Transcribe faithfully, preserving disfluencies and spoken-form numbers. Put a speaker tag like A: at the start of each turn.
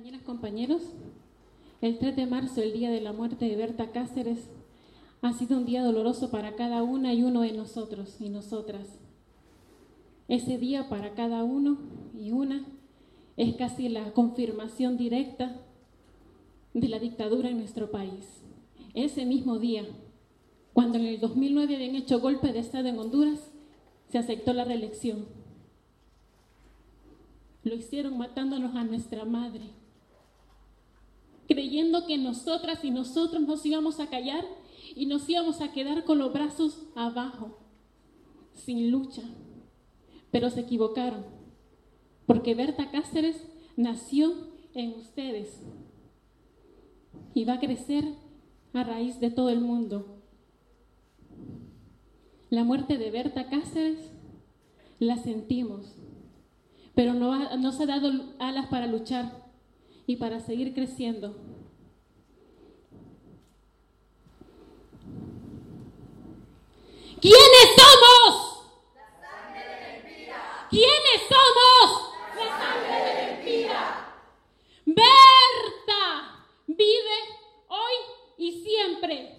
A: Compañeras, compañeros, el tres de marzo, el día de la muerte de Berta Cáceres, ha sido un día doloroso para cada una y uno de nosotros y nosotras. Ese día para cada uno y una es casi la confirmación directa de la dictadura en nuestro país. Ese mismo día, cuando en el dos mil nueve habían hecho golpe de Estado en Honduras, se aceptó la reelección. Lo hicieron matándonos a nuestra madre, creyendo que nosotras y nosotros nos íbamos a callar y nos íbamos a quedar con los brazos abajo, sin lucha. Pero se equivocaron, porque Berta Cáceres nació en ustedes y va a crecer a raíz de todo el mundo. La muerte de Berta Cáceres la sentimos, pero no ha, nos ha dado alas para luchar y para seguir creciendo. ¿Quiénes somos?
B: La sangre de Elvira.
A: ¿Quiénes somos?
B: La sangre de Elvira.
A: Berta vive hoy y siempre.